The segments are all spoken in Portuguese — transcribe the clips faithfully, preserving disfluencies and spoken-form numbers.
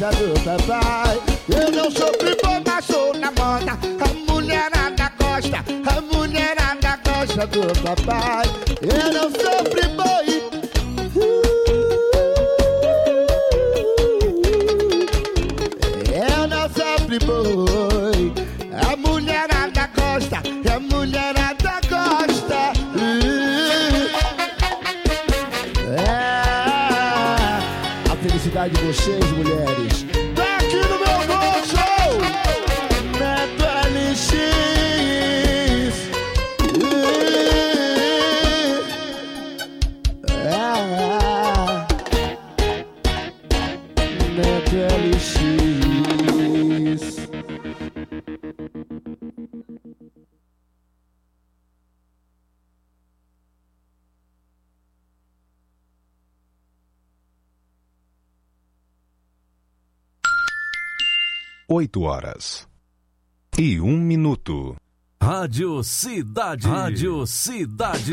gosta do papai. Eu não sou friboi, mas sou na moda. A mulherada gosta, a mulherada gosta do papai. Eu não sou friboi. Eu não sou friboi. A mulherada gosta, a mulherada gosta. É a felicidade de vocês, mulheres. Tá aqui no meu bolso, Neto L X. É Neto L X. Oito horas e um minuto. Rádio Cidade. Rádio Cidade.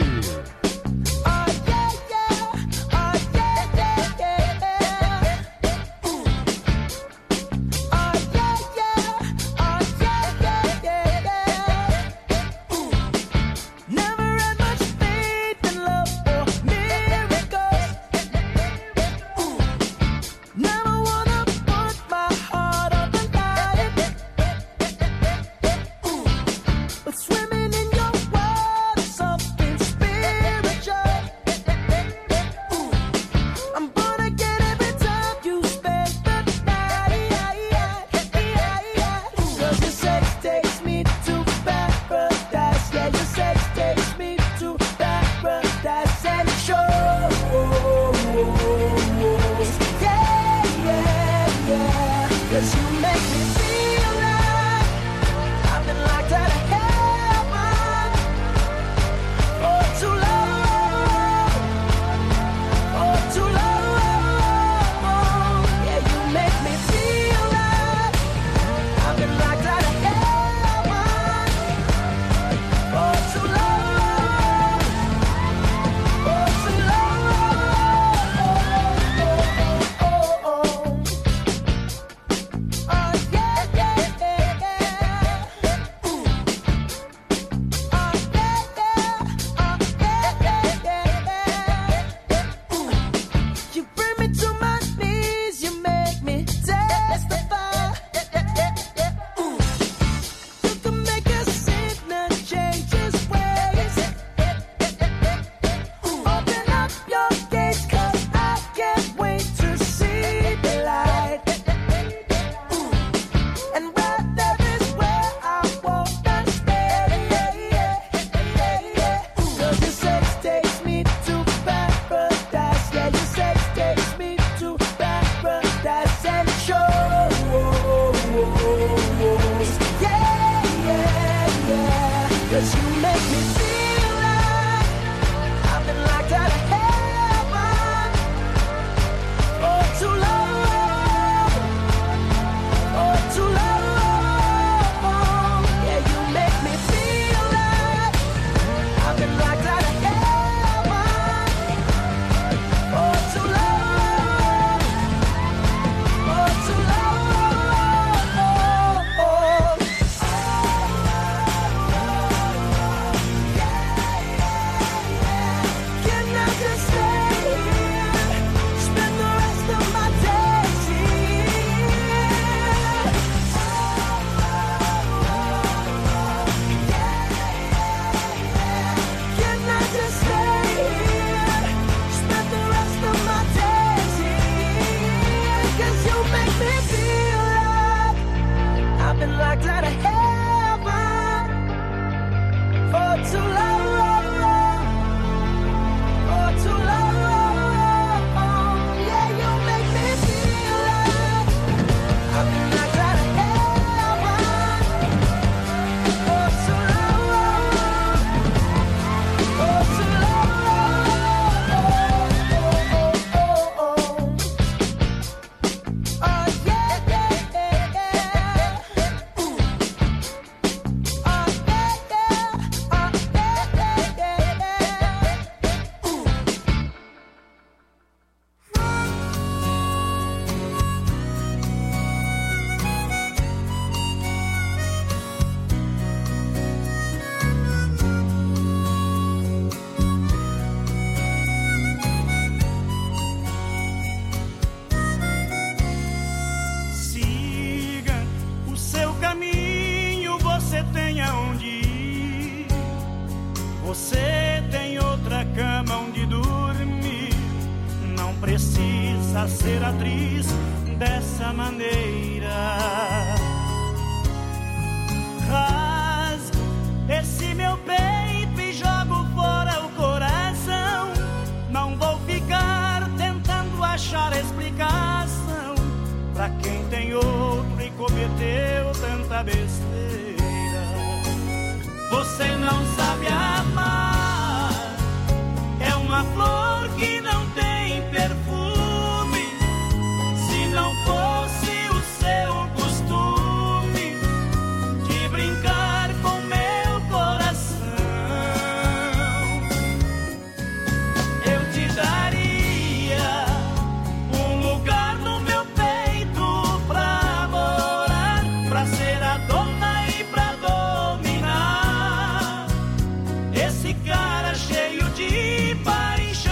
Swimming in your water, something spiritual. precisa ser atriz dessa maneira. Rasgo esse meu peito e jogo fora o coração. Não vou ficar tentando achar explicação pra quem tem outro e cometeu tanta besteira. Você não sabe amar, é uma flor que não tem perfume. Se não fosse o seu costume de brincar com meu coração, eu te daria um lugar no meu peito pra morar, pra ser a dona e pra dominar esse cara cheio de paixão.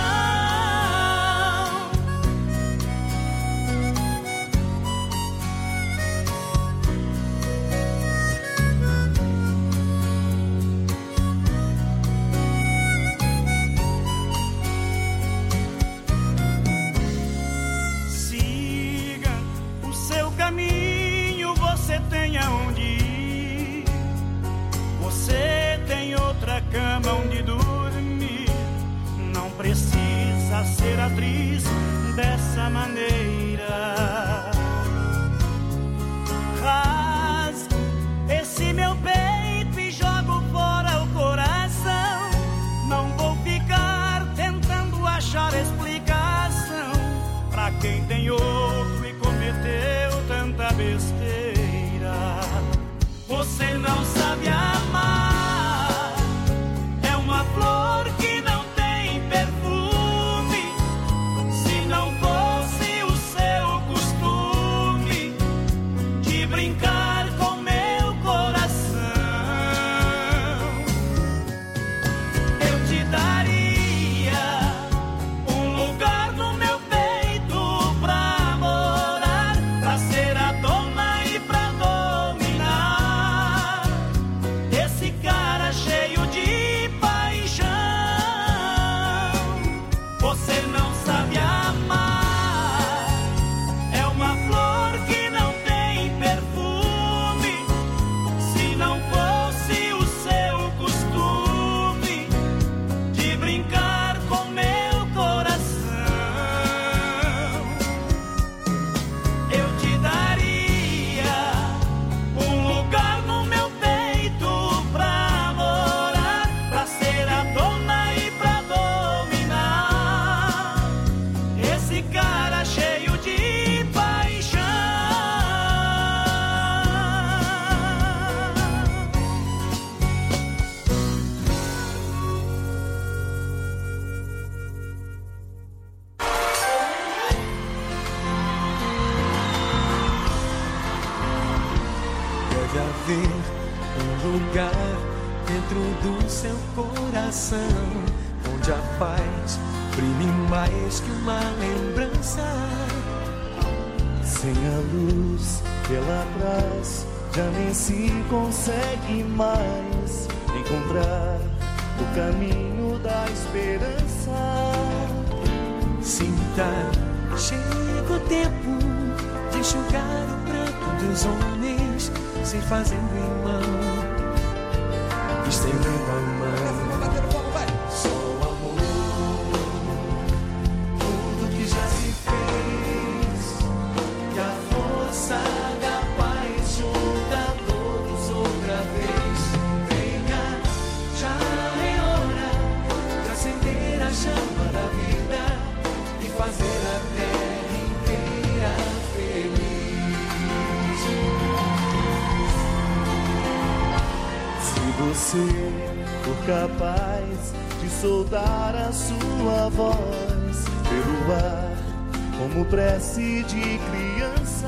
Siga o seu caminho, você tem aonde ir. Você tem outra cama onde dormir. Não precisa ser atriz dessa maneira. Rasgo esse meu peito e jogo fora o coração. Não vou ficar tentando achar explicação pra quem tem outro e cometeu tanta besteira. Você não sabe amar, é uma flor que não tem perfume. Se não fosse o seu costume de brincar com meu coração, eu te daria um lugar no meu peito pra morar, pra ser a dona e pra dominar esse cara cheio de paixão. Você não sabe amar, é uma flor que não tem perfume. Se não fosse o seu costume de brincar com meu coração, eu te daria um lugar no meu peito pra morar, pra ser a dona e pra dominar esse cara cheio de paixão. Deve haver um lugar dentro do seu coração onde a paz brilhe mais que uma lembrança. Sem a luz pela trás, já nem se consegue mais encontrar o caminho da esperança. Sinta, chega o tempo de enxugar o pranto dos homens, se fazendo irmão, estendendo a mão. Só o amor, tudo que já se fez, e a força da paz junta todos outra vez. Venha, já é hora de acender a chama da vida e fazer a terra inteira feliz. Se você for capaz de soltar a sua voz pelo ar, como prece de criança,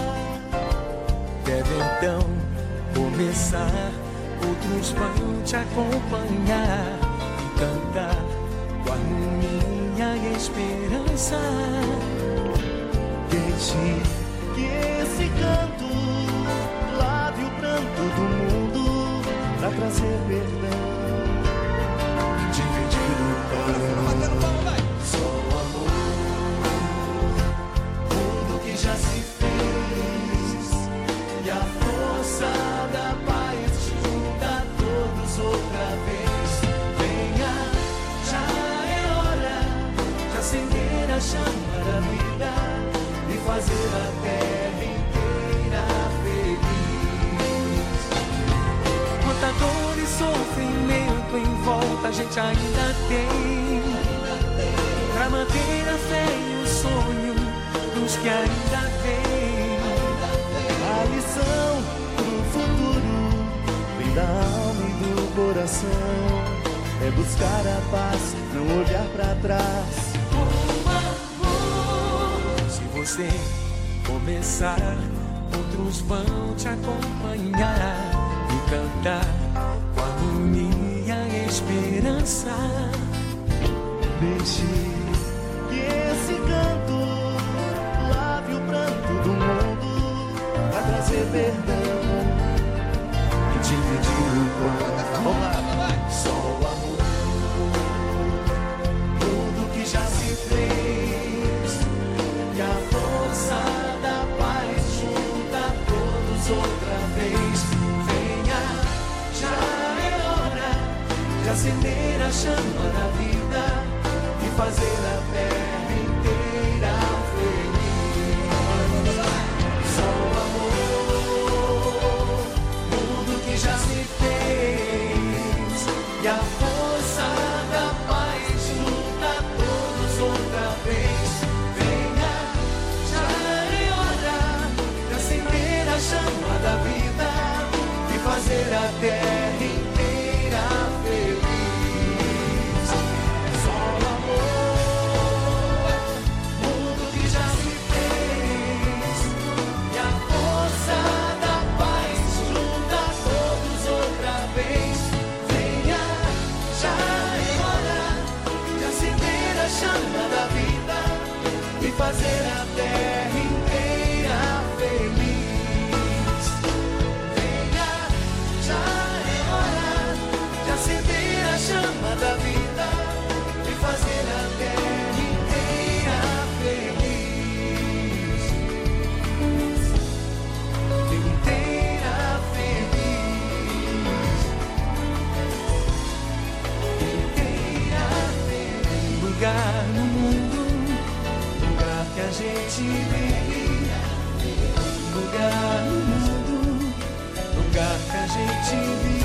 deve então começar, outros vão te acompanhar e cantar com harmonia e esperança. deixe que esse canto lave o pranto do mundo pra trazer perdão, dividir o pão. Só o amor fazer a terra inteira feliz. Quanta dor e sofrimento em volta a gente ainda tem, pra manter a fé e o sonho dos que ainda vêm. A lição pro futuro vem da alma e do coração, é buscar a paz, não olhar pra trás. Se você começar, outros vão te acompanhar e cantar com harmonia e esperança. Deixe que esse canto lave o pranto do mundo, pra trazer perdão E dividir o pão. Vamos lá. Só o amor, tudo que já se fez, e a força da paz junta todos outra vez. Venha, já é hora de acender a chama da vida e fazer a terra inteira feliz. Só o amor, tudo que já se fez, e a força da paz junta todos outra vez. Venha, já é hora de acender a chama da vida e fazer a terra inteira feliz. Só o amor, tudo que já se fez, e a força da paz junta todos outra vez. Venha, já é hora de acender a chama da vida e fazer a terra inteira feliz. Venha, já é hora de acender a chama da vida e fazer a terra inteira feliz. Inteira feliz. Inteira feliz. Lugar no mundo, lugar que a gente vive. Lugar no mundo, lugar que a gente vive.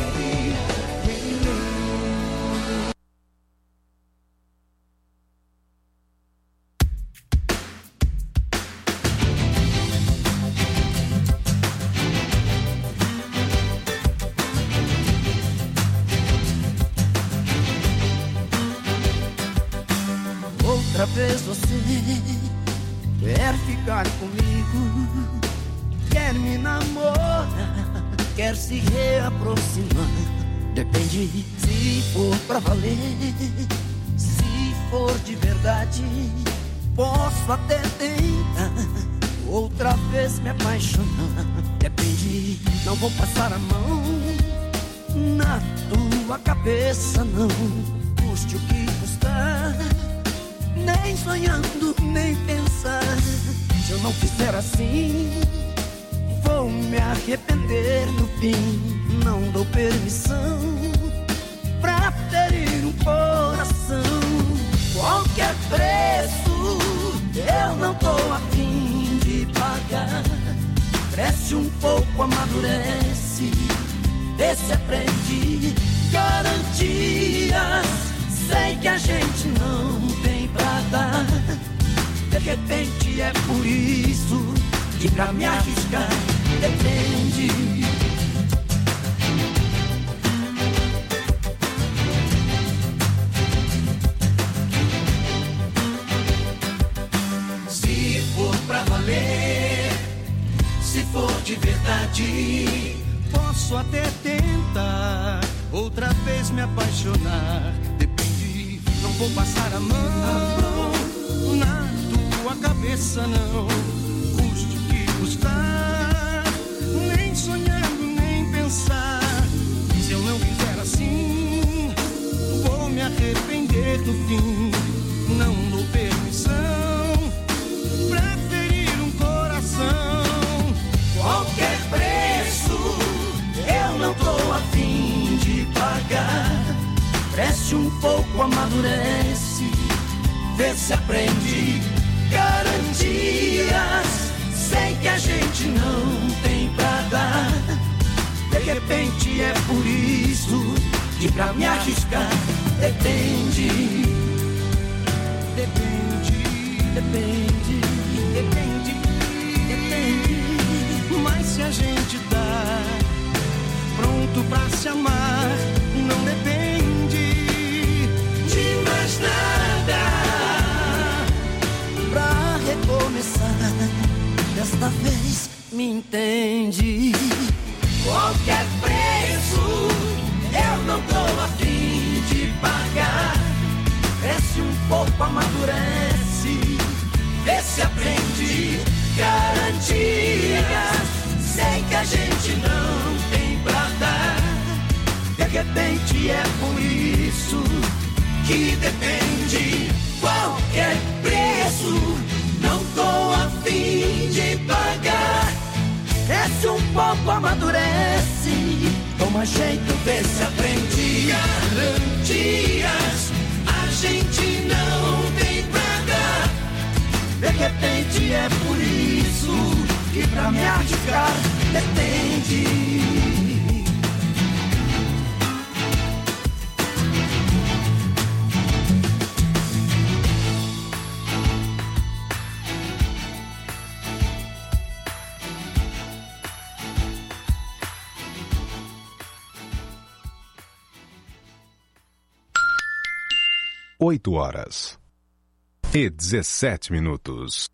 Outra vez você quer ficar comigo, quer me namorar, quer se reaproximar. Depende se for pra valer, se for de verdade, posso até tentar outra vez me apaixonar. Depende, não vou passar a mão na tua cabeça, não, custe o que custar. Nem sonhando, nem pensar. Se eu não fizer assim, vou me arrepender no fim. Não dou permissão pra ferir um coração. Qualquer preço eu não tô afim de pagar. Cresce um pouco, amadurece, vê se aprende. Garantias, sei que a gente não tem pra dar. De repente é por isso que pra me arriscar depende. Se for pra valer, se for de verdade, posso até tentar outra vez me apaixonar. Depende, não vou passar a mão na tua cabeça, não, custe o que custar. Nem sonhando, nem pensar. Se eu não fizer assim, vou me arrepender no fim. Não dou permissão pra ferir um coração. qualquer preço eu não tô afim de pagar. Cresce um pouco, amadurece, vê se aprende. Garantias, repente é por isso que pra me arriscar depende, depende, depende, depende, depende. Mas se a gente tá pronto pra se amar, não depende de mais nada. Pra recomeçar, desta vez me entende. Qualquer preço eu não tô a fim de pagar. Cresce um pouco, amadurece, vê se aprende. Garantias, sei que a gente não tem pra dar. De repente é por isso que depende. Qualquer preço não tô a fim de pagar. Cresce um pouco, amadurece, toma jeito, vê se aprende. Garantias, a gente não tem pra dar. De repente é por isso que pra me arriscar depende. Oito horas e dezessete minutos.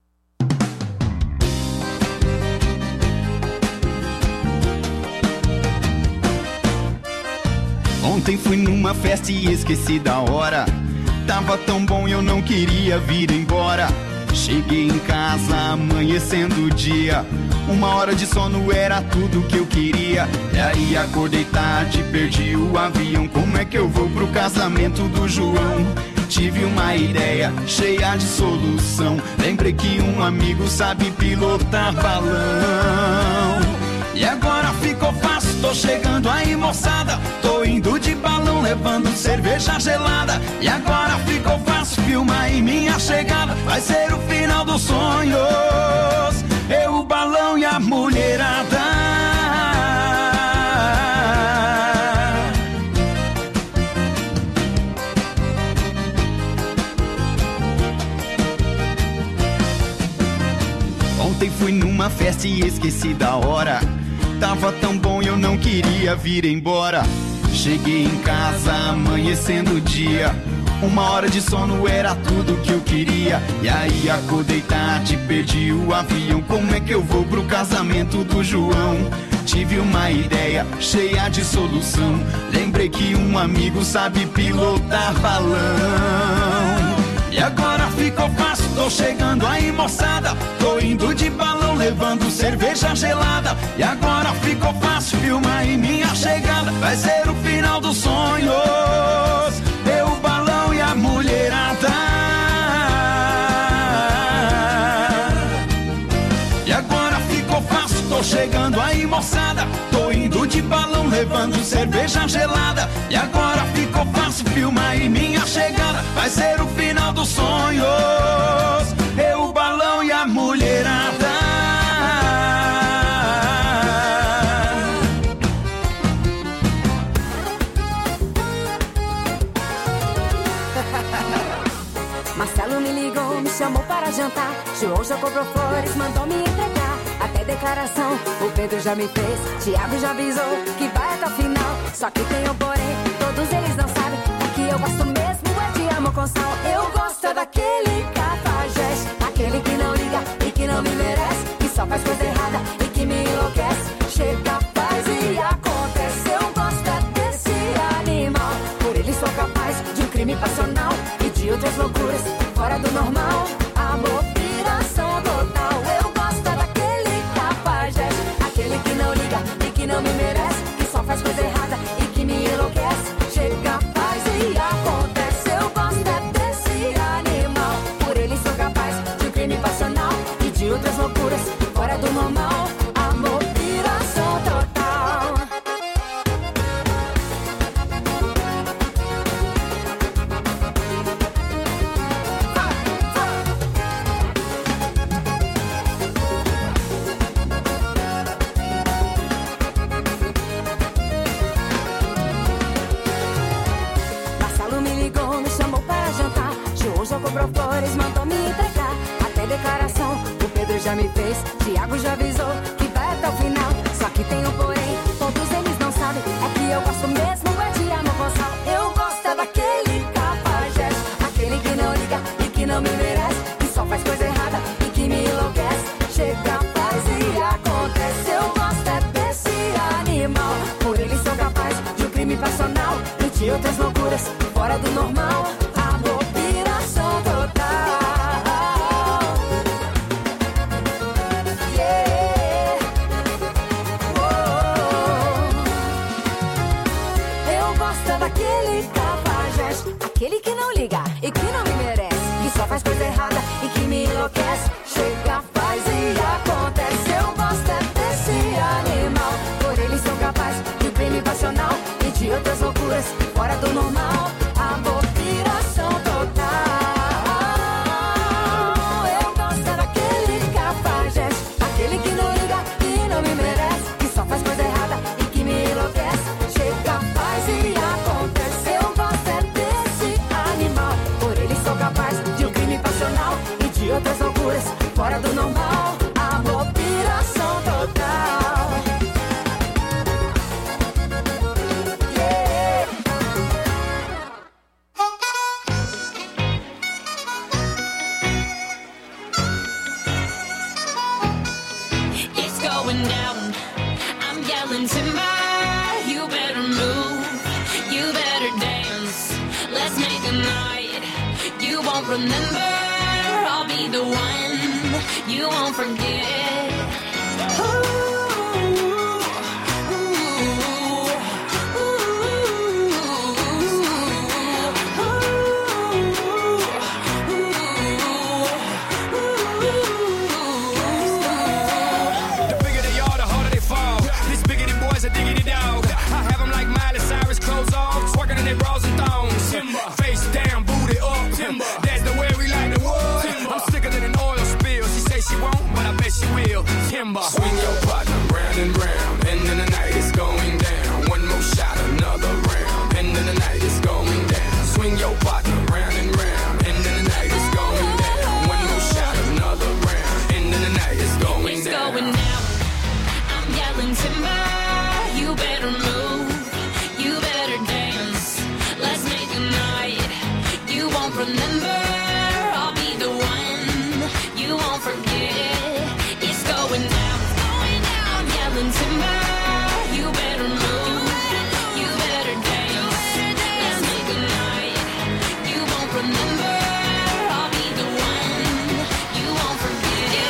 Ontem fui numa festa e esqueci da hora. Tava tão bom e eu não queria vir embora. Cheguei em casa amanhecendo o dia. Uma hora de sono era tudo que eu queria. E aí acordei tarde, perdi o avião. Como é que eu vou pro casamento do João? Tive uma ideia cheia de solução. Lembrei que um amigo sabe pilotar balão. E agora ficou fácil, tô chegando aí, moçada. Tô indo de balão, levando cerveja gelada. E agora ficou fácil, filma aí minha chegada. Vai ser o final dos sonhos, eu, o balão e a mulherada. Ontem fui numa festa e esqueci da hora. Tava tão bom e eu não queria vir embora. Cheguei em casa amanhecendo o dia. Uma hora de sono era tudo que eu queria. E aí acordei tarde, perdi o avião. Como é que eu vou pro casamento do João? Tive uma ideia cheia de solução. Lembrei que um amigo sabe pilotar balão. E agora ficou fácil, tô chegando aí, moçada. Tô indo de balão, levando cerveja gelada. E agora ficou fácil, filma aí minha chegada. Vai ser o final dos sonhos, eu, o balão e a mulherada. E agora ficou fácil, tô chegando aí, moçada. Tô indo de balão, levando cerveja gelada. E agora ficou fácil, filma aí minha chegada. Vai ser o final dos sonhos, eu, o balão e a mulherada. Marcelo me ligou, me chamou para jantar. João já comprou flores, mandou me entregar. Até declaração o Pedro já me fez. Tiago já avisou que vai até o final. Só que tem um porém, todos eles não sabem. O que eu gosto mesmo é de amor com sal. Eu gosto daquele cafajeste, aquele que não liga e que não me merece, que só faz coisa errada e que me enlouquece. Chega, faz e acontece. Eu gosto desse animal. Por ele sou capaz de um crime passional e de outras loucuras fora do normal. Amor, piração total. Eu gosto daquele cafajeste, aquele que não liga e que não me merece, que só faz coisa errada e que me enlouquece. Chega, faz e acontece. Eu gosto desse animal. Por ele sou capaz de um crime passional e de outras loucuras fora do normal. Amor, piração total. já me fez. Tiago já avisou que vai até o final. Só que tem um porém, todos eles não sabem. É que eu gosto mesmo é de amor com sal. Eu gosto é daquele cafajeste, aquele que não liga e que não me merece, que só faz coisa errada e que me enlouquece. Chega, faz e acontece. Eu gosto é desse animal. Por ele sou capaz de um crime passional e de outras loucuras fora do normal. Amor, piração total. Yeah. Oh. Eu gosto é daquele cafajeste, aquele que não liga e que não me merece, que só faz coisa errada e que me enlouquece. Chega, faz e acontece. Eu gosto é desse animal. Por ele sou capaz de um crime passional e de outras loucuras fora do normal. Amor, piração total. Eu gosto é daquele cafajeste, aquele que não liga e não me merece, que só faz coisa errada e que me enlouquece. Chega, faz e acontece. Eu gosto é desse animal. Por ele sou capaz de um crime passional e de outras loucuras fora do normal. Amor, piração total. Yeah. It's going down. I'm yelling timber. You better move. You better dance. Let's make a night you won't remember. I'll be the one you won't forget. Ooh, ooh, ooh, The bigger they are, the harder they fall. These biggity boys are diggity dog. I have them like Miley Cyrus, clothes off, twerking in their bras and thongs. Timber. Face down, booty up. Timber. That's the way we like the wood. Timber. I'm sicker than an oil spill. She say she won't, but I bet she will. Timber. Swing your partner round and round, and then the night is going down. One more shot, another round, and then the night is going down. Swing your partner round and round, and then the night is going down. One more shot, another round, and then the night is going it's down. going down. I'm yelling timber. You better move. You better dance. Let's make a night you won't remember. I'll be the one you won't forget. It's going down. I'm yelling timber. You better move. You better dance. Let's make a night you won't remember. I'll be the one you won't forget.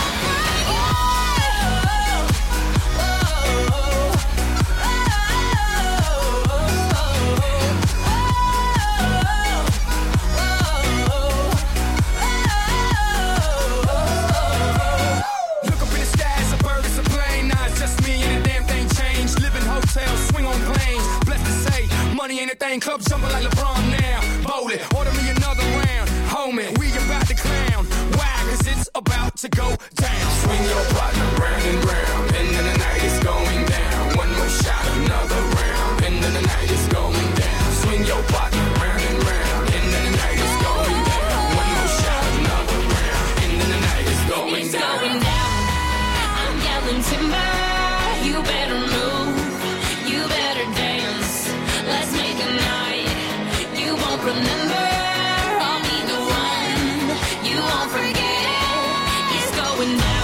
Look up in the sky, it's a bird, it's a plane. Nah, it's just me and the damn thing changed. Live in hotels, swing on planes. Blessed to say, money ain't a thing. Club jumping like LeBron now. Bowl it, order me another round. Homie, we about to clown. Why? Cause it's about to go down. Swing your partner round and round, and then the night is going down. One more shot, another round, and then the night is going down. Swing your partner round and round, and then the night is going down. One more shot, another round, and then the night is going It's down. going down. I'm yelling timber. You better move. You better dance. Let's make a night you won't remember. I'll be the one you won't forget. It's going down.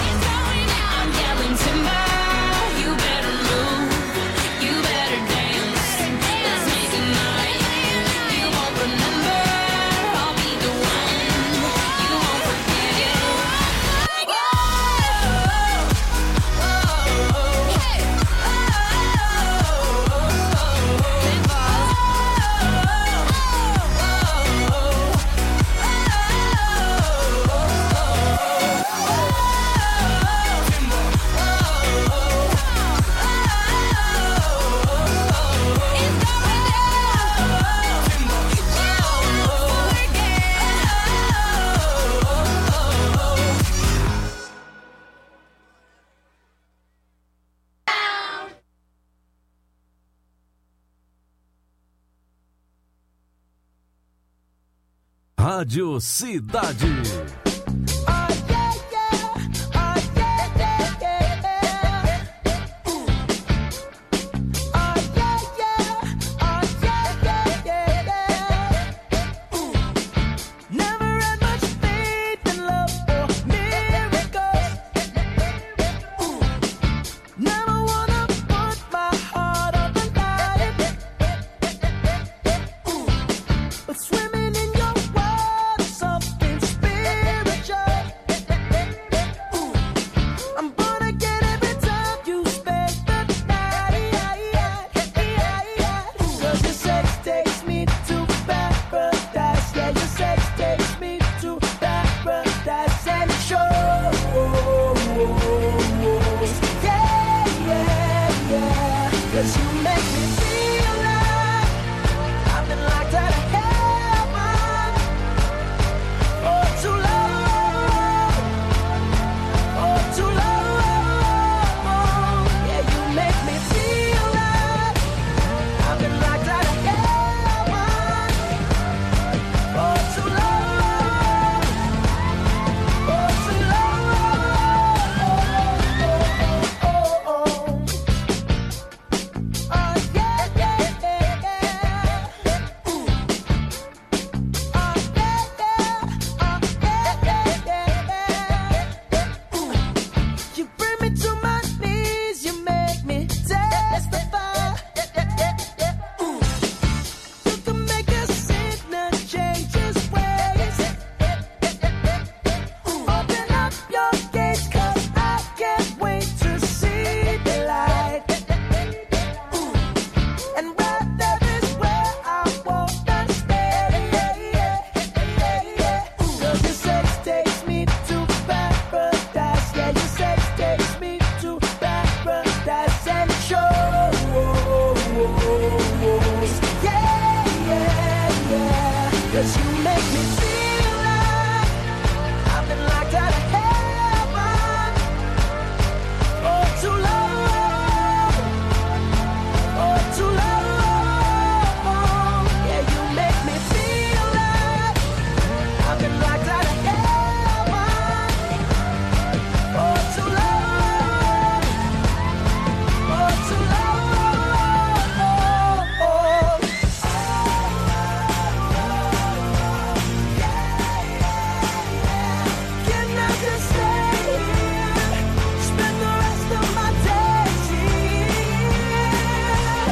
I'm yelling timber. You better move. You better dance. Let's make a night you won't remember. I'll be the one you won't forget. Rádio Cidade. Oh, yeah, yeah. Oh, 'cause you make me feel like I've been locked out of heaven for too long, for too long. Yeah, you make me feel like I've been locked out of heaven for too long, for too long. Oh, oh, oh. Oh, yeah, yeah, yeah, yeah. Ooh. Oh, yeah, yeah. Oh, yeah, yeah, yeah, yeah. Ooh. You bring me to my knees, you make me testify. Ooh. You can make a sinner change his ways. Open up your gates, 'cause I can't wait to see the light. Ooh. And right there is where I wanna stay. Ooh. 'Cause your sex takes me to paradise. Yeah, your sex takes me to paradise and shows. Yeah, yeah, yeah. 'Cause you make me feel like I've been locked out of heaven for too long, for too long. Yeah, you make me feel like I've been locked out of heaven for too long, for too long. Can I just stay here, spend the rest of my days here?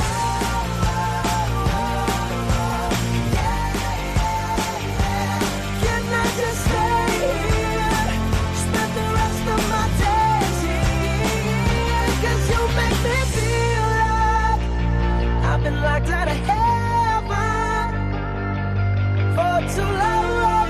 Can I just stay here, spend the rest of my days here? 'Cause you make me feel like I've been locked out of heaven for too long,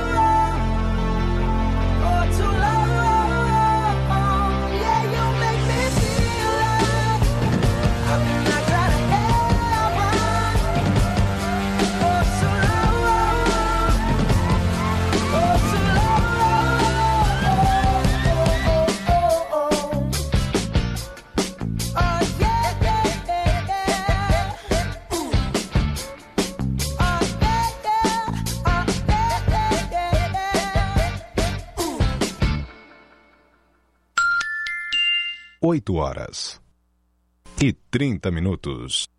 for too long. Yeah, you make me feel like I've been locked out of heaven for too long, for too long. Oh, yeah, yeah, yeah, yeah. Ooh. Oh, yeah, yeah. Oh, yeah, yeah, yeah, yeah. Ooh. oito horas e trinta minutos.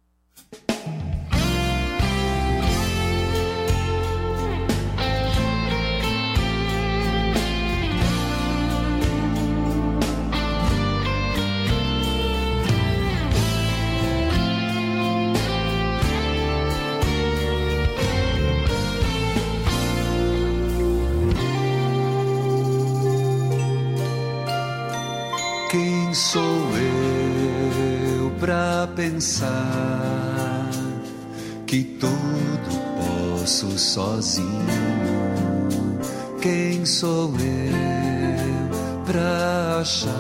Quem sou eu pra pensar que tudo posso sozinho? Quem sou eu pra achar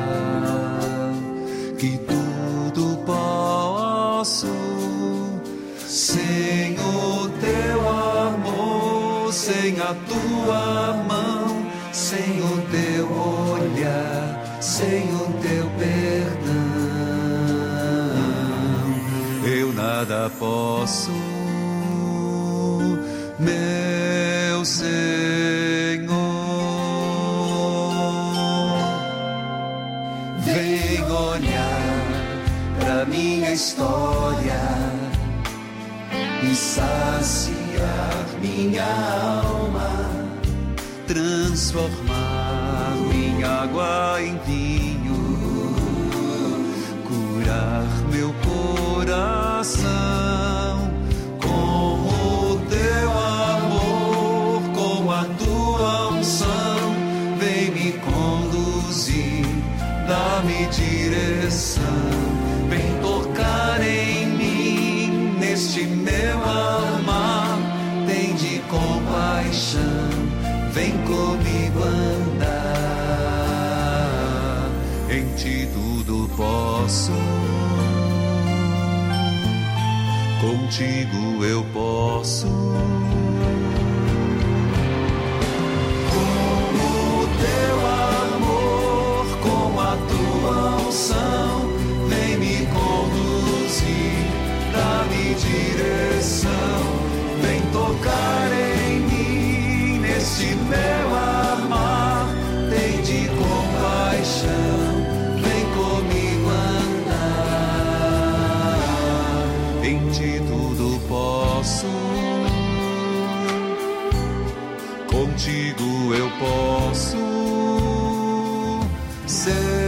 que tudo posso sem o teu amor, sem a tua mão, sem o teu olhar, sem o teu perdão, eu nada posso, meu Senhor. Vem olhar pra minha história e saciar minha alma, transformar minha água em vinho, curar meu coração com o teu amor, com a tua unção. Vem me conduzir, dá-me direção, vem tocar em mim, neste meu amar, tem de compaixão, vem comigo andar, em ti tudo posso, contigo eu posso. Com o teu amor, com a tua unção, vem me conduzir, dá-me direção, vem tocar em mim, nesse meu amar, tem de compaixão, vem comigo andar, em ti tudo posso, contigo eu posso ser.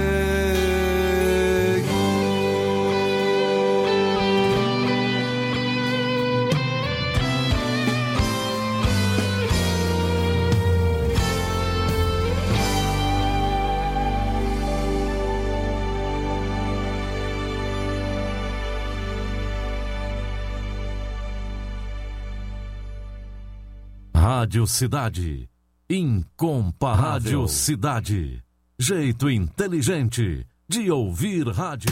Rádio Cidade, incomparável. Rádio Cidade, jeito inteligente de ouvir rádio.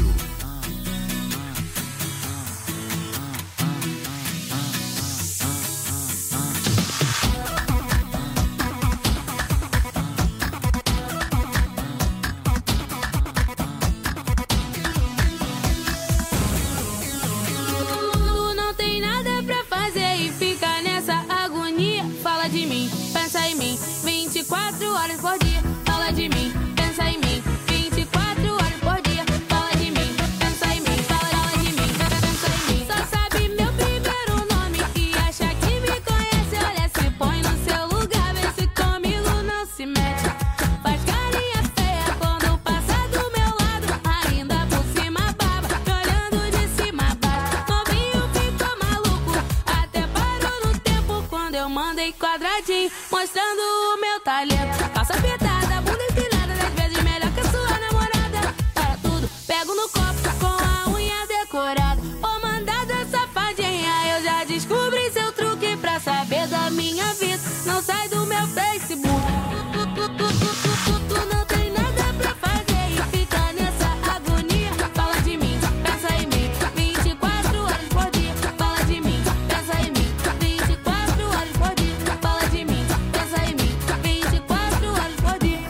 Tu não tem nada pra fazer e fica nessa agonia. Fala de mim, pensa em mim, vinte e quatro horas por dia. Fala de mim, pensa em mim, vinte e quatro horas por dia. Fala de mim, pensa em mim, fala, fala de mim, pensa em mim. Só sabe meu primeiro nome e acha que me conhece. Olha, se põe no seu lugar, vê se comigo não se mete. Faz carinha feia quando passa do meu lado, ainda por cima baba, me olhando de cima a baixo. Novinho ficou maluco, até parou no tempo quando eu mandei quadradinho, mostrando o meu talento. Calça apertada, bunda empinada, dez vezes melhor que a sua namorada. Para tudo, pego no copo com a unha decorada. Ô mandada safadinha, eu já descobri seu truque pra saber da minha vida. Não sai do meu Facebook. Tu, tu, tu, tu, tu, tu, tu não tem nada pra fazer e fica nessa agonia. Fala de mim, pensa em mim, vinte e quatro horas por dia. Fala de mim, pensa em mim, vinte e quatro horas por dia. Fala de mim, pensa em mim, vinte e quatro horas por dia.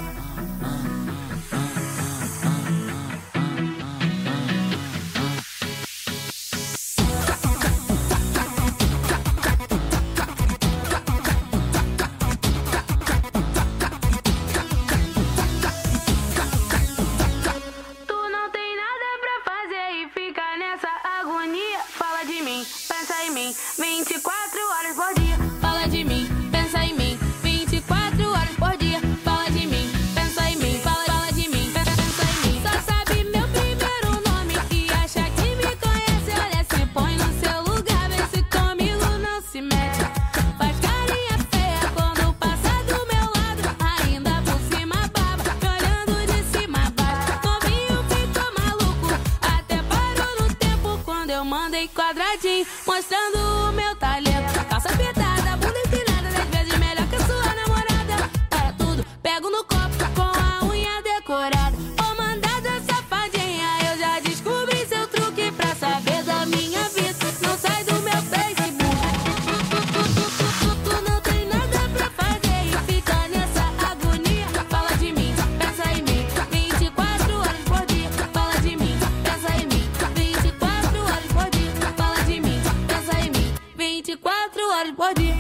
Tu não tem nada pra fazer e fica nessa agonia. Fala de mim, pensa em mim, vinte e quatro horas por dia. Fala de mim, pensa em mim, vinte e quatro horas por dia. Fala de mim, pensa em mim, fala, fala de mim, pensa em mim. Só sabe meu primeiro nome e acha que me conhece. Olha, se põe no seu lugar, vê se comigo não se mete. Faz carinha feia quando passa do meu lado, ainda por cima baba, me olhando de cima a baixo. Novinho ficou maluco, até parou no tempo quando eu mandei quadradinho, mostrando o meu talento. Calça apertada, bunda empinada, dez vezes melhor que a sua namorada. Para tudo, pego no copo com a unha decorada. Ô mandada safadinha, eu já descobri seu truque pra saber da minha vida. Não sai do meu Facebook. Tu não tem nada pra fazer e fica nessa agonia. Fala de mim, pensa em mim, vinte e quatro horas por dia. Fala de mim, pensa em mim, vinte e quatro horas por dia. Fala de mim, pensa em mim, vinte e quatro horas por dia.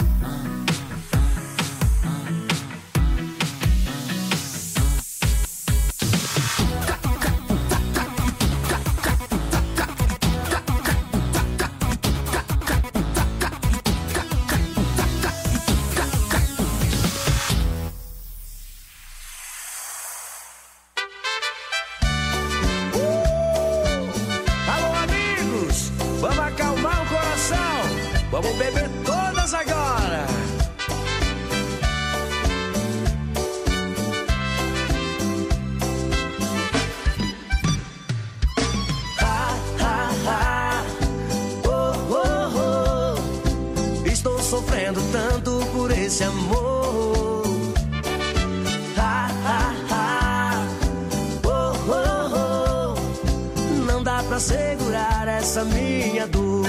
Alô, amigos, vamos acalmar o coração, vamos beber todas agora. Ha, ha, ha. Oh, oh, oh. Estou sofrendo tanto por esse amor. Ha, ha, ha. Oh, oh, oh. Não dá pra segurar essa minha dor.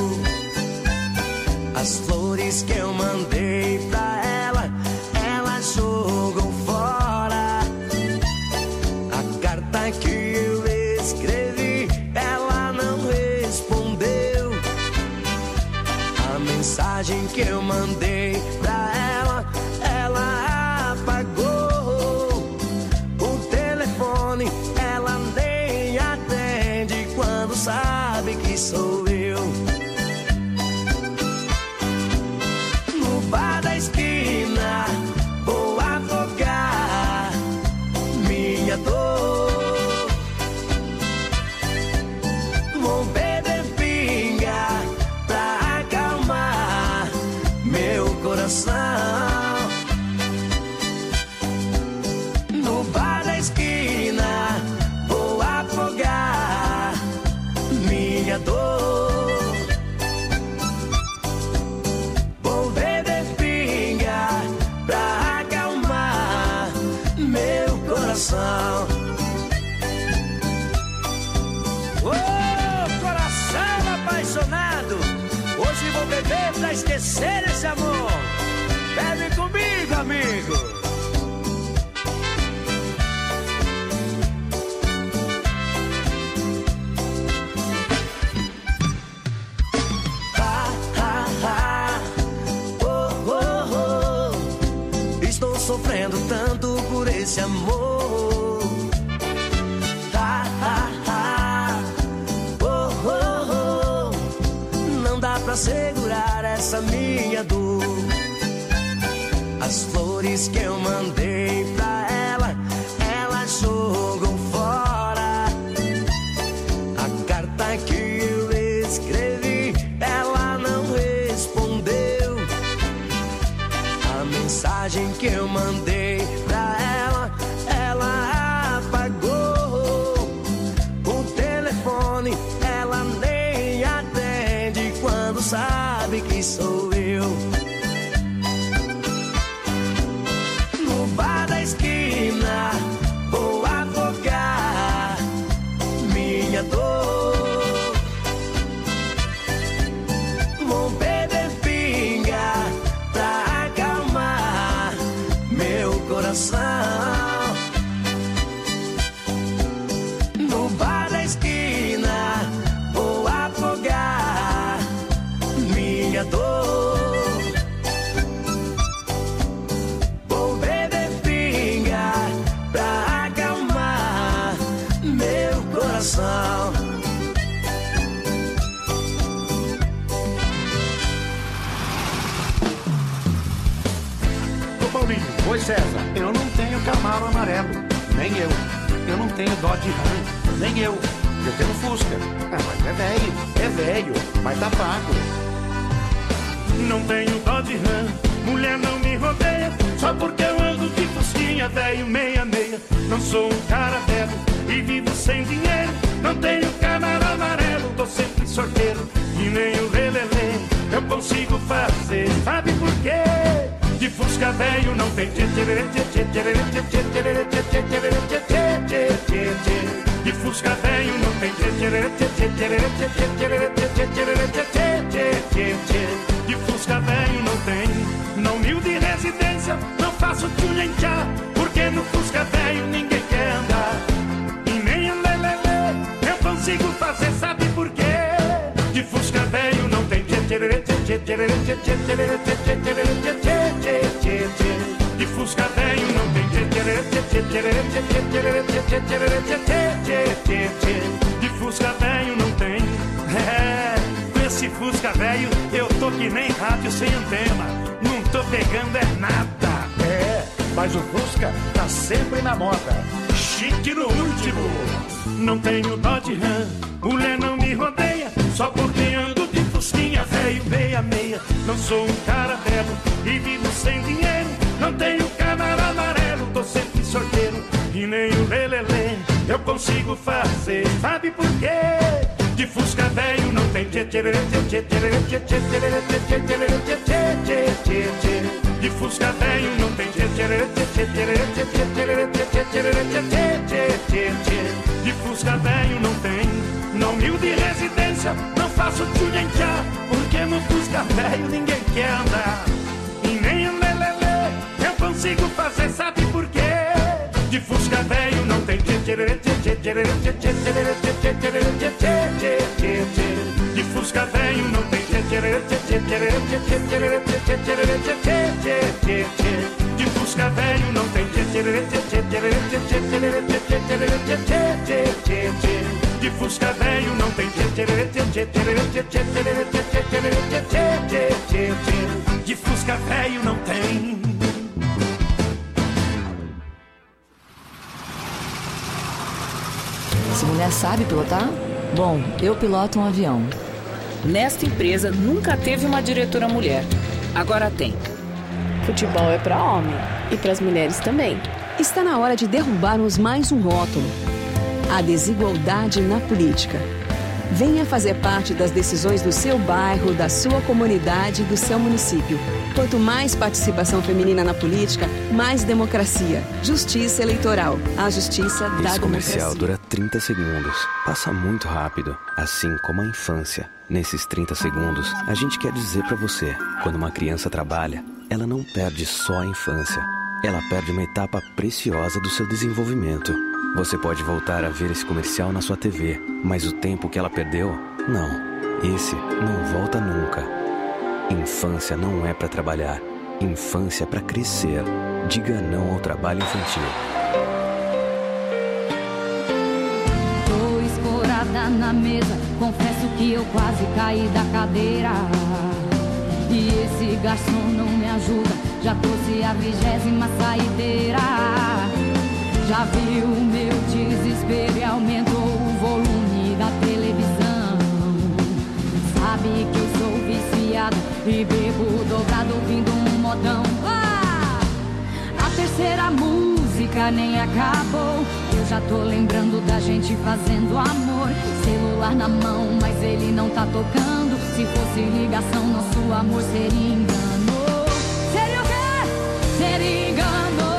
flores que eu mandei pra ela, ela jogou fora. A carta que eu escrevi, ela não respondeu. A mensagem que eu mandei pra ela, ela apagou. O telefone ela nem atende quando sabe que sou eu. No bar da esquina vou afogar minha dor. Vou beber pinga pra acalmar meu coração. No bar da esquina vou afogar minha dor. Vou beber pinga pra acalmar meu coração. Ô, coração apaixonado, hoje vou beber pra esquecer esse amor. Bebe comigo, amigo. Sofrendo tanto por esse amor. Ah, ah, ah. Oh, oh, oh. Não dá pra segurar essa minha dor. As flores que eu mandei pra ela, ela jogou fora. A carta que eu escrevi, ela não respondeu. A mensagem que eu mandei pra ela, ela apagou. O telefone ela nem atende quando sabe que sou eu. No bar da esquina vou afogar minha dor. Vou beber pinga pra acalmar meu coração. No bar da esquina vou afogar minha dor. Vou beber pinga pra acalmar meu coração. Paulinho, oi César, eu não tenho Camaro amarelo, nem eu. Eu não tenho Dodge Ram, nem eu. Eu tenho Fusca. Ah, mas é velho, é velho, mas tá pago. Não tenho Dodge Ram, mulher não me rodeia, só porque eu ando de Fusquinha, velho meia meia. Não sou um cara velho e vivo sem dinheiro. Não tenho Camaro amarelo, tô sempre sorteiro e nem o lelelê eu consigo fazer. Sabe por quê? De Fusca velho não tem tchê tchê tchê tchê tchê tchê tchê tchê tchê tchê tchê. De Fusca velho não tem tchê tchê tchê tchê tchê tchê tchê tchê tchê tchê. De Fusca velho não tem. Na humilde residência não faço tchu nem tchá, porque no Fusca velho ninguém quer andar. E nem a lelele eu consigo fazer, sabe por quê? De Fusca velho não tem tchê tchê tchê tchê tchê tchê tchê tchê tchê tchê. De Fusca velho não tem tchê tchê tchê tchê tchê tchê tchê tchê tchê. De Fusca velho não tem. É, com esse Fusca velho eu tô que nem rádio sem antena, não tô pegando é nada. É, mas o Fusca tá sempre na moda, chique no último. Não tenho Dodge Ram, mulher não me rodeia, só porque ando de Fusquinha velho meia meia. Não sou um cara velho e vivo sem dinheiro. Não tenho Camaro amarelo, tô sempre sorteiro e nem o lelelê eu consigo fazer. Sabe por quê? De Fusca velho não tem tchê tchê tchê tchê tchê tchê tchê tchê tchê. De Fusca velho não tem tchê tchê tchê tchê tchê tchê tchê tchê. De Fusca velho não tem. Na humilde residência não faço tchu nem tchá, porque porque no Fusca velho ninguém quer andar. E nem um lelele eu consigo fazer, sabe por quê? De Fusca velho não tem tchê tchê tchê tchê tchê tchê tchê tchê tchê tchê tchê. De Fusca velho não tem tchê tchê tchê tchê tchê tchê tchê tchê tchê tchê tchê. De Fusca velho não tem tchê tchê tchê tchê tchê tchê tchê tchê tchê tchê. De Fusca velho não tem tchê tchê tchê tchê tchê tchê tchê tchê. De Fusca velho não tem. Essa mulher sabe pilotar? Bom, eu piloto um avião. Nesta empresa nunca teve uma diretora mulher. Agora tem. Futebol é para homem e para as mulheres também. Está na hora de derrubarmos mais um rótulo: a desigualdade na política. Venha fazer parte das decisões do seu bairro, da sua comunidade e do seu município. Quanto mais participação feminina na política, mais democracia. Justiça eleitoral. A justiça da Esse comercial democracia. dura trinta segundos. Passa muito rápido, assim como a infância. Nesses trinta segundos, a gente quer dizer pra você: quando uma criança trabalha, ela não perde só a infância. Ela perde uma etapa preciosa do seu desenvolvimento. Você pode voltar a ver esse comercial na sua T V, mas o tempo que ela perdeu, não. Esse não volta nunca. Infância não é pra trabalhar. Infância é pra crescer. Diga não ao trabalho infantil. Tô escorada na mesa, confesso que eu quase caí da cadeira. E esse garçom não me ajuda, já trouxe a vigésima saideira. Já viu o meu desespero e aumentou o volume da televisão. Sabe que eu sou viciado e bebo dobrado ouvindo um modão. Ah! A terceira música nem acabou, eu já tô lembrando da gente fazendo amor. Celular na mão, mas ele não tá tocando. Se fosse ligação, nosso amor seria engano. Seria o quê? Seria engano.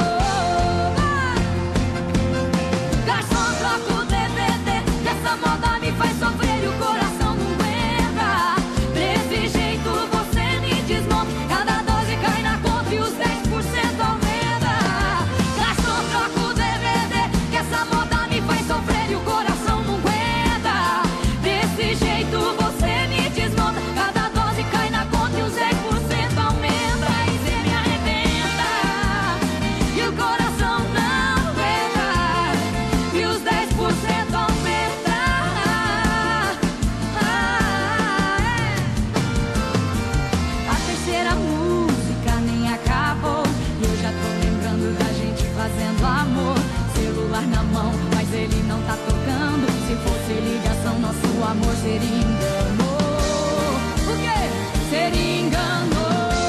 Essa moda me faz sofrer e o coração não aguenta. Desse jeito você me desmonta. Cada dose cai na conta e os dez por cento aumenta. Garçom, troca o D V D, que essa moda me faz sofrer e o coração não aguenta. Desse jeito você me desmonta. Cada dose cai na conta e os dez por cento aumenta. E você me arrebenta e o coração não aguenta. E os dez por cento aumenta. Fazendo amor, celular na mão, mas ele não tá tocando. Se fosse ligação, nosso amor seria engano. O quê? Seria engano.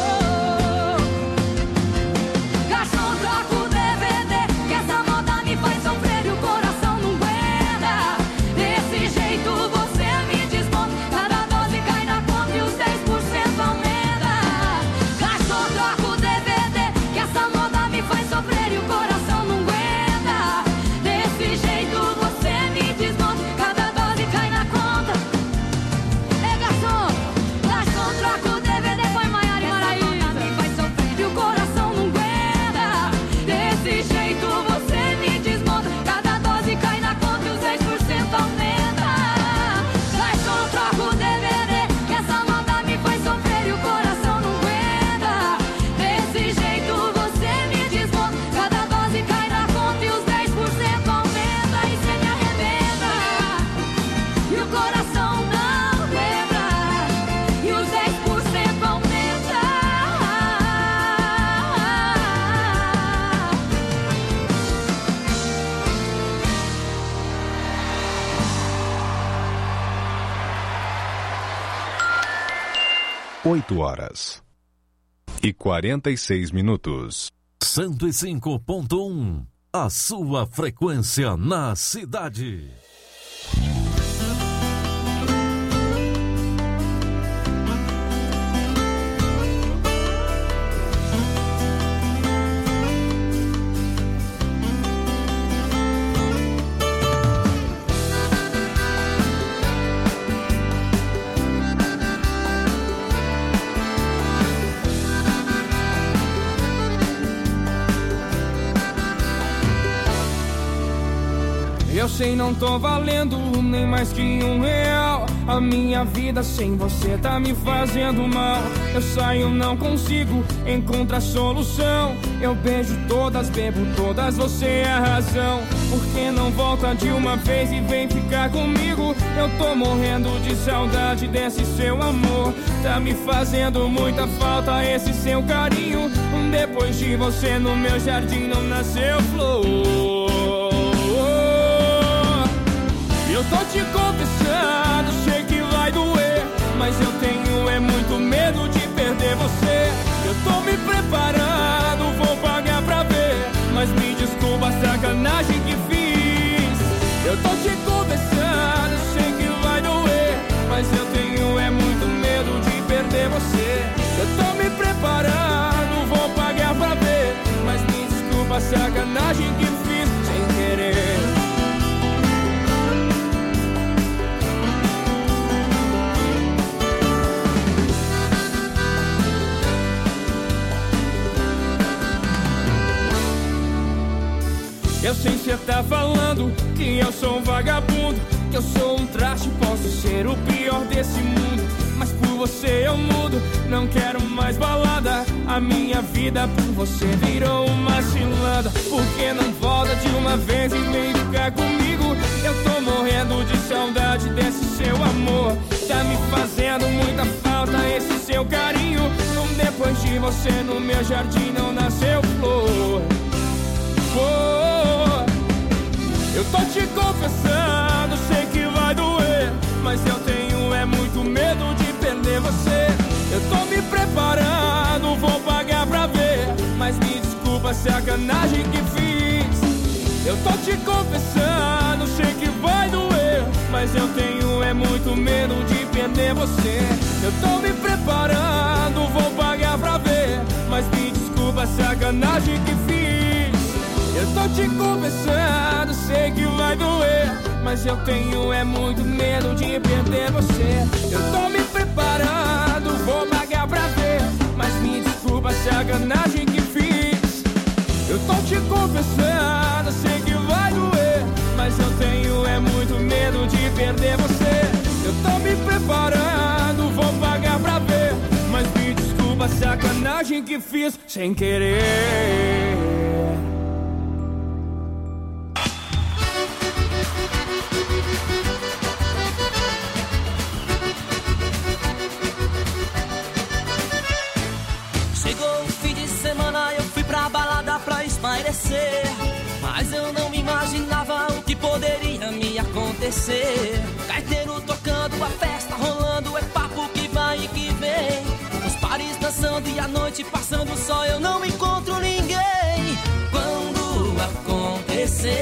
Garçom, troca o D V D, que essa moda me faz sofrer e o coração não aguenta. Desse jeito você me desmonta. Cada dose cai na conta e os dez por cento aumenta. Garçom, troca o D V D, que essa moda me faz sofrer e o coração. Oito horas e quarenta e seis minutos. cento e cinco ponto um, a sua frequência na cidade. Eu sei, não tô valendo nem mais que um real. A minha vida sem você tá me fazendo mal. Eu saio, não consigo encontrar solução. Eu beijo todas, bebo todas, você é a razão. Por que não volta de uma vez e vem ficar comigo? Eu tô morrendo de saudade desse seu amor. Tá me fazendo muita falta esse seu carinho. Depois de você no meu jardim não nasceu flor. Eu tô te confessando, sei que vai doer, mas eu tenho é muito medo de perder você. Eu tô me preparando, vou pagar pra ver, mas me desculpa a sacanagem que fiz. Eu tô te confessando, sei que vai doer, mas eu tenho é muito medo de perder você. Eu tô me preparando, vou pagar pra ver, mas me desculpa a sacanagem que fiz sem querer. Eu sei cê tá falando que eu sou um vagabundo, que eu sou um traste, posso ser o pior desse mundo. Mas por você eu mudo, não quero mais balada. A minha vida por você virou uma cilada. Por que não volta de uma vez e vem ficar comigo? Eu tô morrendo de saudade desse seu amor. Tá me fazendo muita falta esse seu carinho. Depois de você no meu jardim não nasceu flor. Oh, eu tô te confessando, sei que vai doer, mas eu tenho é muito medo de perder você. Eu tô me preparando, vou pagar pra ver, mas me desculpa a sacanagem que fiz. Eu tô te confessando, sei que vai doer, mas eu tenho é muito medo de perder você. Eu tô me preparando, vou pagar pra ver, mas me desculpa a sacanagem que fiz. Eu tô te confessando, sei que vai doer, mas eu tenho é muito medo de perder você. Eu tô me preparando, vou pagar pra ver, mas me desculpa a sacanagem que fiz. Eu tô te confessando, sei que vai doer, mas eu tenho é muito medo de perder você. Eu tô me preparando, vou pagar pra ver, mas me desculpa a sacanagem que fiz sem querer. Mas eu não imaginava o que poderia me acontecer. Carteiro tocando, a festa rolando, é papo que vai e que vem. Os pares dançando e a noite passando, só eu não encontro ninguém. Quando aconteceu,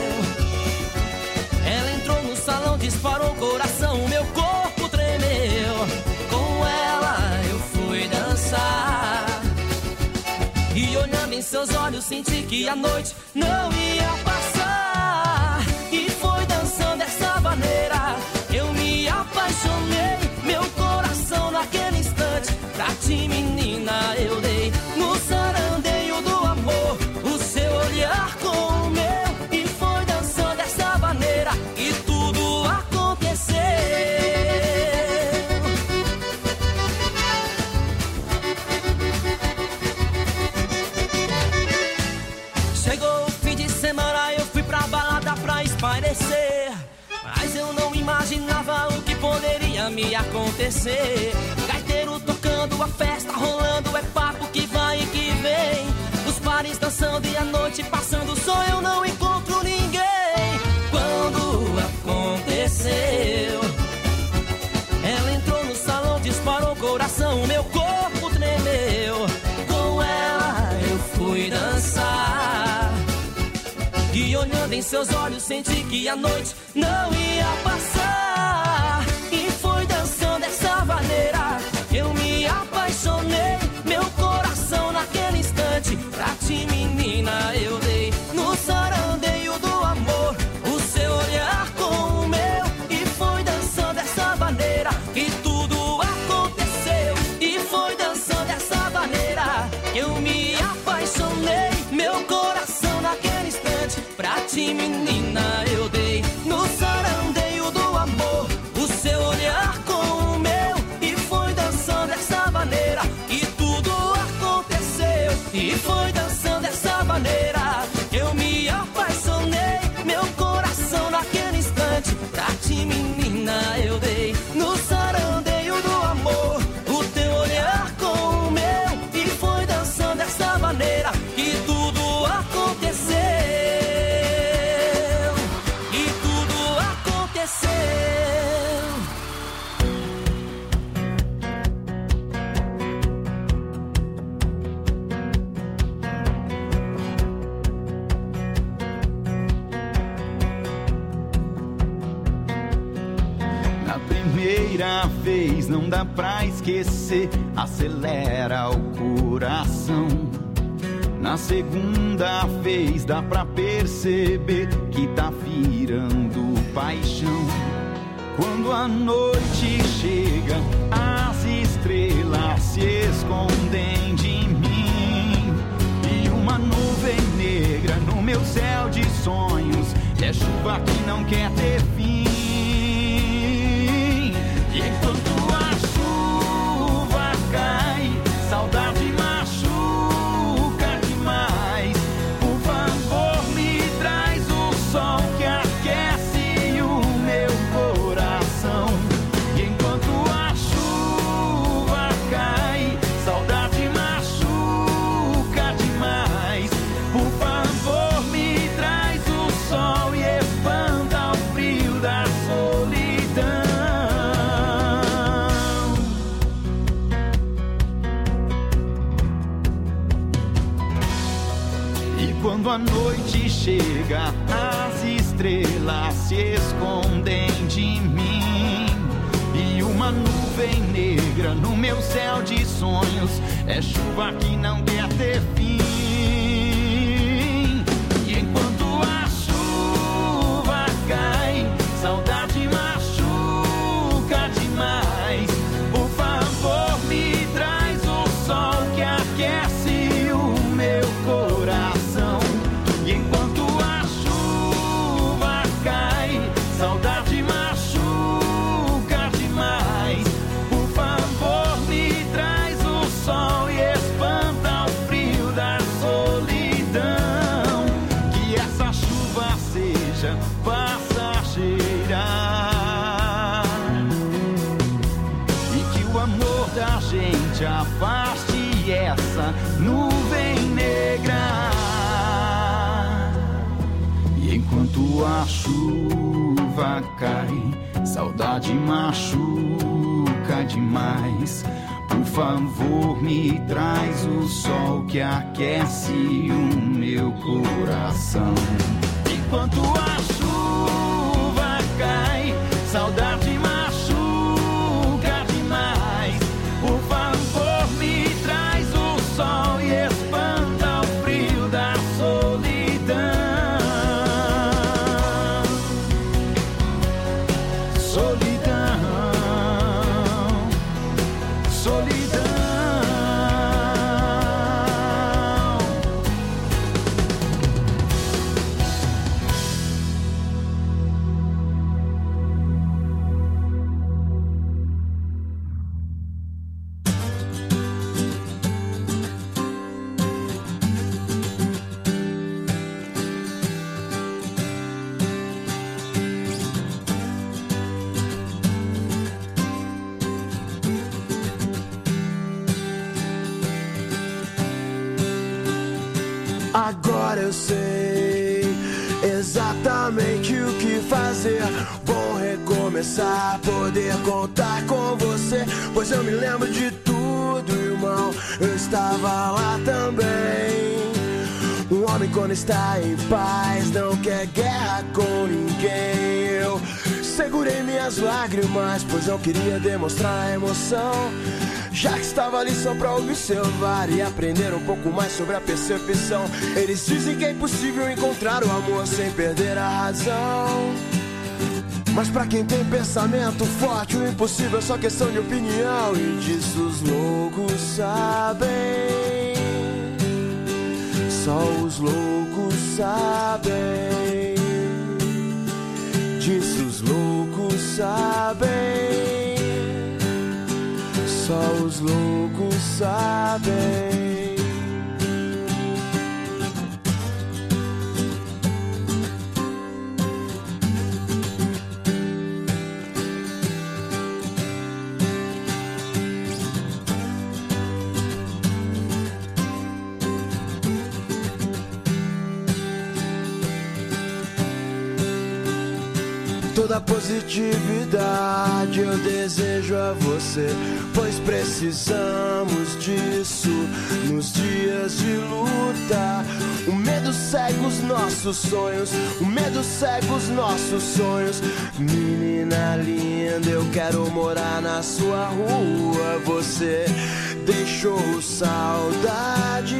ela entrou no salão, disparou o coração, o meu corpo tremeu. Com ela eu fui dançar e olhando em seus olhos senti que a noite não ia passar. E foi dançando dessa maneira, eu me apaixonei. Meu coração naquele instante, pra ti menina eu dei. No sarandeio do amor, o seu olhar com o meu. E foi dançando dessa maneira, e tudo aconteceu. Mas eu não imaginava o que poderia me acontecer. Gaiteiro tocando, a festa rolando, é papo que vai e que vem. Os pares dançando e a noite passando, só eu não encontro ninguém. Quando aconteceu, ela entrou no salão, disparou o coração, o meu corpo tremeu. Com ela eu fui dançar e olhando em seus olhos senti que a noite não ia passar. E foi dançando dessa maneira, eu me apaixonei. Meu coração naquele instante, pra ti menina eu dei. No sarandeio do amor, o seu olhar com o meu. E foi dançando dessa maneira, e tudo aconteceu. E foi dançando dessa maneira, eu me apaixonei. Meu coração naquele instante, pra ti menina eu dei. Na primeira vez não dá pra esquecer, acelera o coração. Na segunda vez dá pra perceber que tá virando paixão. Quando a noite chega, as estrelas se escondem de mim. E uma nuvem negra no meu céu de sonhos é chuva que não quer ter fim. E enquanto a chuva cai, saudade machuca demais. Por favor, me traz o sol que aquece o meu coração. E enquanto a chuva cai, saudade machuca demais. Por favor, me traz o sol e espanta o frio da solidão. Quando a noite chega, as estrelas se escondem de mim. E uma nuvem negra no meu céu de sonhos é chuva que não quer ter fim. E enquanto a chuva cai, saudade machuca demais. Por favor, me traz o sol que aquece o meu coração. E enquanto a chuva cai, saudade machuca demais. Por favor, me traz o sol e espanta o frio da solidão. Que essa chuva seja passageira e que o amor da gente afaste essa nuvem negra. Enquanto a chuva cai, saudade machuca demais. Por favor, me traz o sol que aquece o meu coração. Enquanto a chuva cai, saudade machuca demais. Por favor, me traz o sol e espanta o frio da solidão. Agora eu sei exatamente o que fazer. Bom recomeçar, poder contar com você. Pois eu me lembro de tudo, irmão, eu estava lá também. Um homem quando está em paz não quer guerra com ninguém. Eu segurei minhas lágrimas, pois não queria demonstrar a emoção. Já que estava ali só pra observar e aprender um pouco mais sobre a percepção. Eles dizem que é impossível encontrar o amor sem perder a razão. Mas pra quem tem pensamento forte, o impossível é só questão de opinião. E disso os loucos sabem. Só os loucos sabem. Disso os loucos sabem. Só os loucos sabem. toda positividade eu desejo a você, pois precisamos disso nos dias de luta. O medo cega os nossos sonhos, o medo cega os nossos sonhos. Menina linda, eu quero morar na sua rua. Você deixou saudade,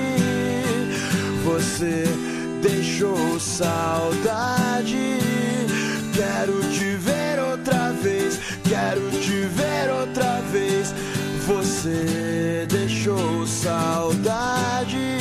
você deixou saudade. Quero te ver outra vez, quero te ver outra vez. Você deixou saudade.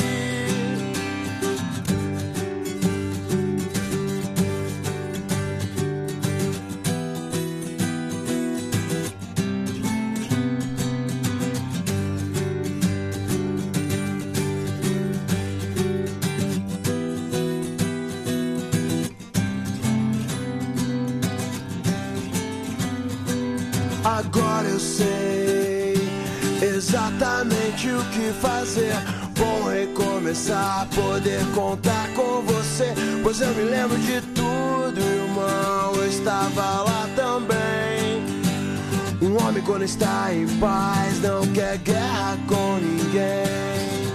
Agora eu sei exatamente o que fazer. Bom recomeçar, poder contar com você, pois eu me lembro de tudo, irmão, eu estava lá também. Um homem quando está em paz não quer guerra com ninguém.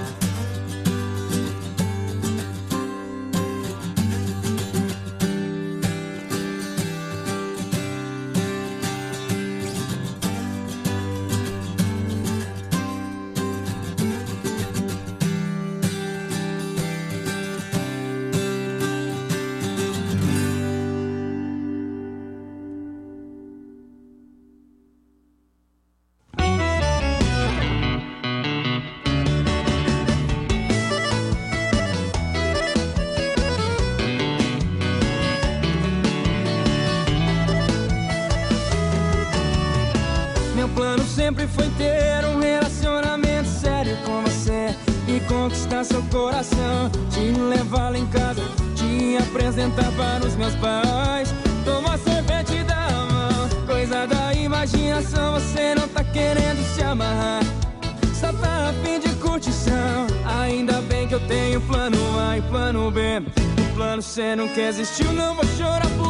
Sempre foi ter um relacionamento sério com você e conquistar seu coração, te levar lá em casa, te apresentar para os meus pais, tomar sorvete da mão, coisa da imaginação. Você não tá querendo se amarrar, só tá a fim de curtição. Ainda bem que eu tenho plano A e plano B, o plano C nunca existiu. Não vou chorar por